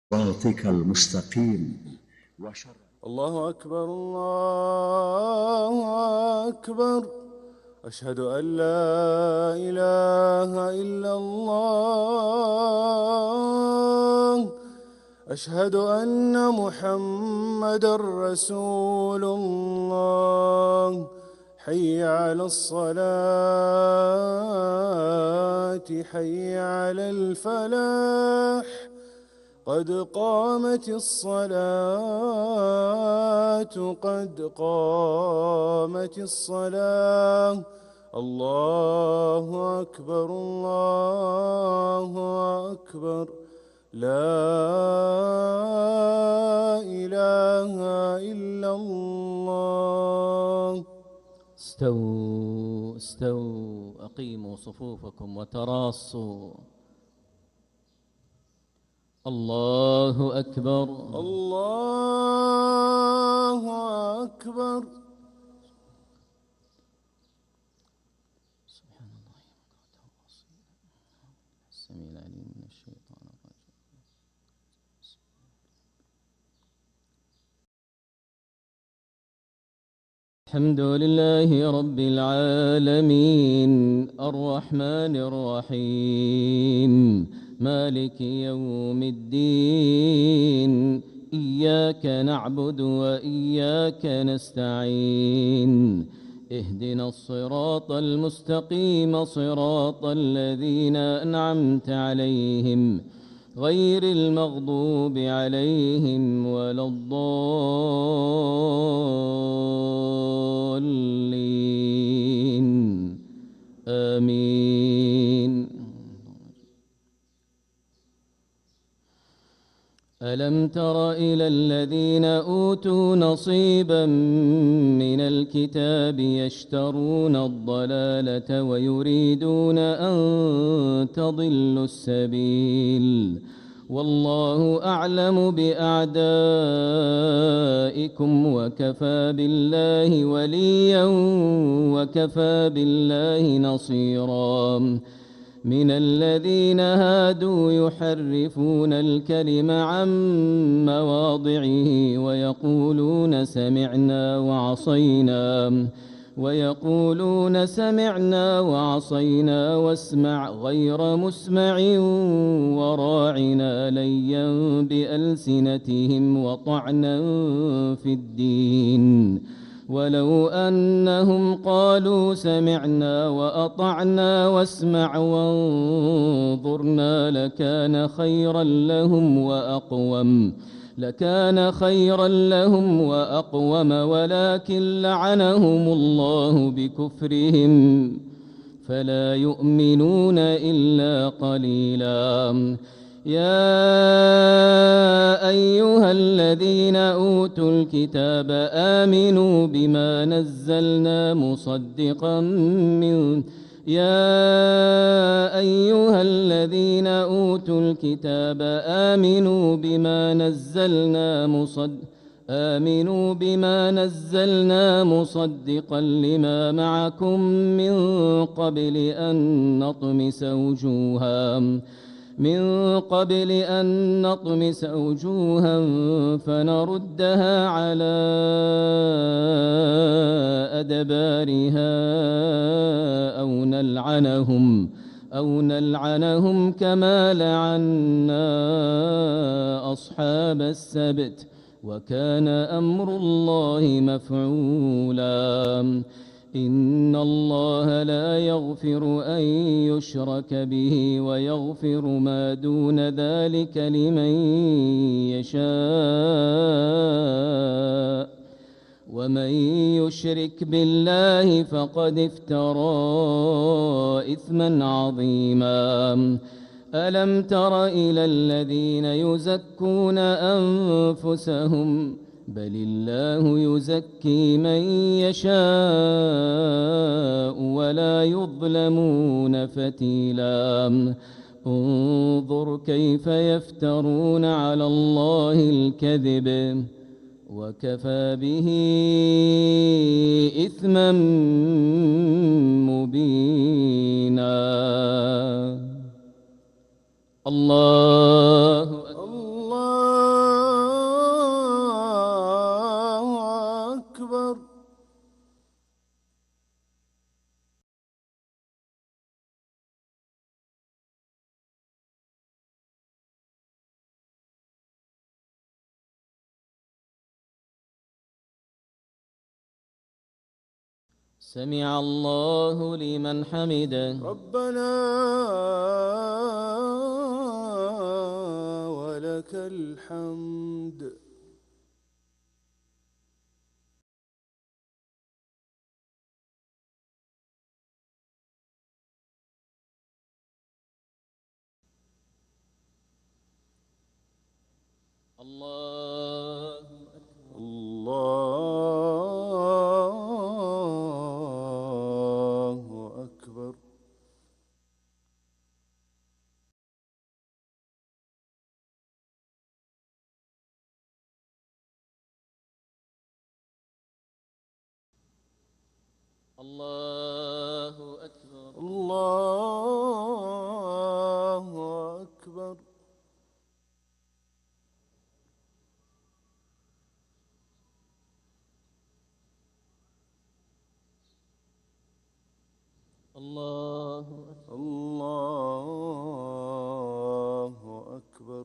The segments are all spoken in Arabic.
صراطك المستقيم. الله أكبر الله أكبر. أشهد أن لا إله إلا الله. أشهد أن محمدًا رسول الله. حي على الصلاة حي على الفلاح. قد قامت الصلاة قد قامت الصلاة. الله أكبر الله أكبر. لا إله إلا الله. استووا استووا، أقيموا صفوفكم وتراصوا. الله أكبر الله أكبر. سبحان الله السميع العليم من الشيطان الرجيم. الحمد لله رب العالمين الرحمن الرحيم مالك يوم الدين. إياك نعبد وإياك نستعين. اهدنا الصراط المستقيم صراط الذين أنعمت عليهم غير المغضوب عليهم ولا الضالين. آمين. ألم تر إلى الذين أوتوا نصيبا من الكتاب يشترون الضلالة ويريدون أن تضلوا السبيل. والله أعلم بأعدائكم وكفى بالله وليا وكفى بالله نصيرا. من الذين هادوا يحرفون الكلم عن مواضعه ويقولون سمعنا وعصينا واسمع غير مسمع وراعنا ليا بألسنتهم وطعنا في الدين. ولو أنهم قالوا سمعنا وأطعنا واسمع وانظرنا لكان خيرا لهم وأقوم ولكن لعنهم الله بكفرهم فلا يؤمنون إلا قليلا. يا أيها الذين أوتوا الكتاب آمنوا بما نزلنا مصدقا لما معكم من قبل أن نطمس وجوها فنردها على أدبارها أو نلعنهم كما لعنا أصحاب السبت وكان أمر الله مفعولا. إن الله لا يغفر أن يشرك به ويغفر ما دون ذلك لمن يشاء ومن يشرك بالله فقد افترى إثما عظيما. ألم تر إلى الذين يزكون أنفسهم بل الله يزكي من يشاء ولا يظلمون فتيلا. انظر كيف يفترون على الله الكذب وكفى به إثما مبينا. الله أكبر. الله سمع الله لمن حمده. ربنا ولك الحمد. الله أكبر. الله أكبر. الله أكبر. الله أكبر.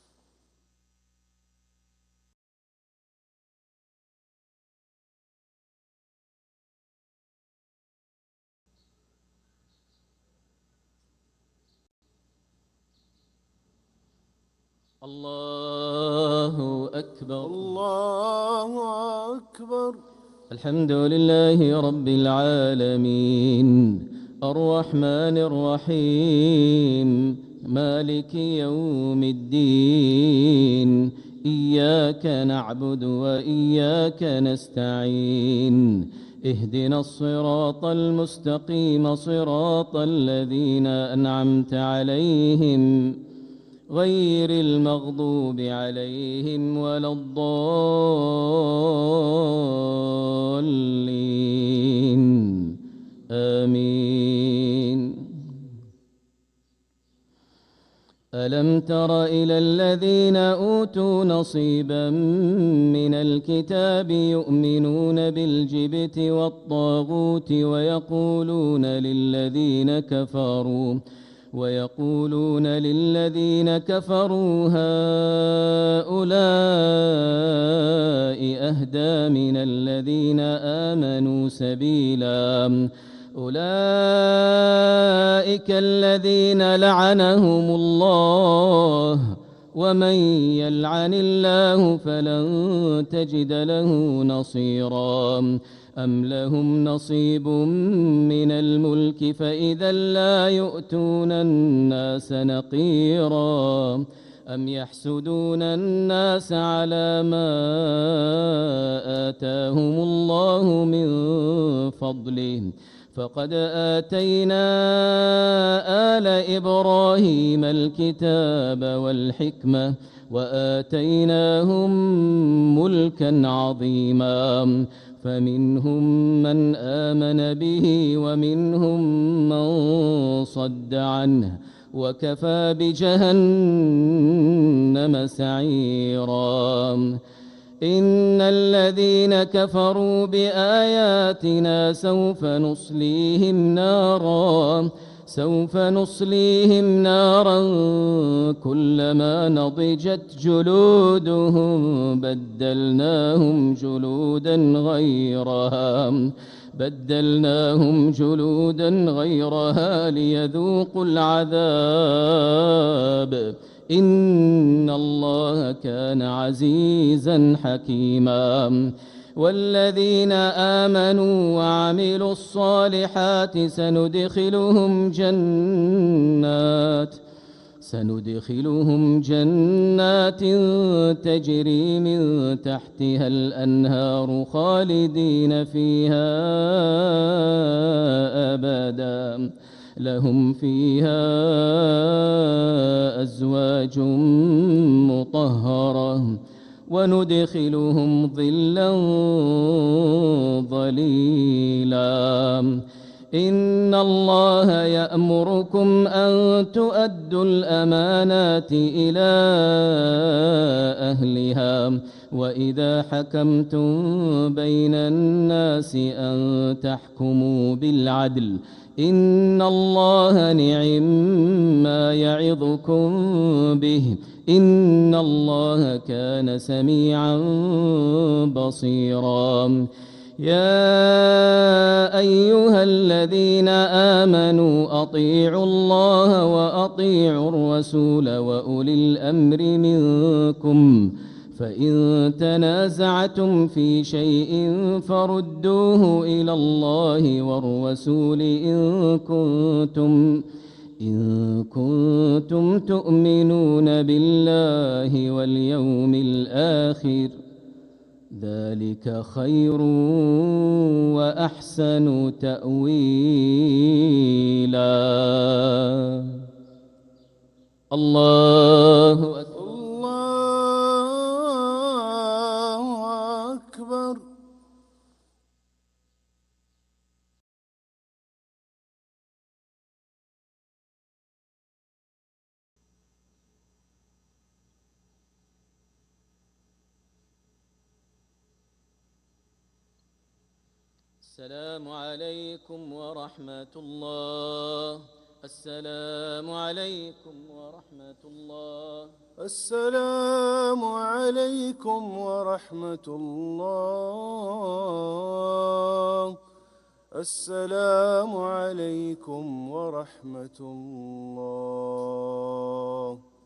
الله أكبر. الله أكبر. الحمد لله رب العالمين الرحمن الرحيم مالك يوم الدين إياك نعبد وإياك نستعين اهدنا الصراط المستقيم صراط الذين أنعمت عليهم غير المغضوب عليهم ولا الضالين آمين. ألم تر إلى الذين أوتوا نصيبا من الكتاب يؤمنون بالجبت والطاغوت ويقولون للذين كفروا هؤلاء أهدى من الذين آمنوا سبيلا أولئك الذين لعنهم الله ومن يلعن الله فلن تجد له نصيرا أم لهم نصيب من الملك فإذا لا يؤتون الناس نقيرا أم يحسدون الناس على ما آتاهم الله من فضله فقد آتينا آل إبراهيم الكتاب والحكمة وآتيناهم ملكا عظيما فمنهم من آمن به ومنهم من صد عنه وكفى بجهنم سعيرا. إن الذين كفروا بآياتنا سوف نصليهم نارا كلما نضجت جلودهم بدلناهم جلودا غيرها ليذوقوا العذاب إن الله كان عزيزا حكيما. والذين آمنوا وعملوا الصالحات سندخلهم جنات تجري من تحتها الأنهار خالدين فيها أبدا لهم فيها أزواج مطهرة وندخلهم ظلا ظليلا. إن الله يأمركم أن تؤدوا الأمانات إلى أهلها وإذا حكمتم بين الناس أن تحكموا بالعدل إن الله نعم يعظكم به إن الله كان سميعا بصيرا. يا أيها الذين آمنوا أطيعوا الله وأطيعوا الرسول وأولي الأمر منكم فإن تنازعتم في شيء فردوه إلى الله والرسول إن كنتم تؤمنون بالله واليوم الآخر ذلك خير وأحسن تأويلا. الله أكبر. الله أكبر. السلام عليكم ورحمة الله. السلام عليكم ورحمة الله. السلام عليكم ورحمة الله. السلام عليكم ورحمة الله.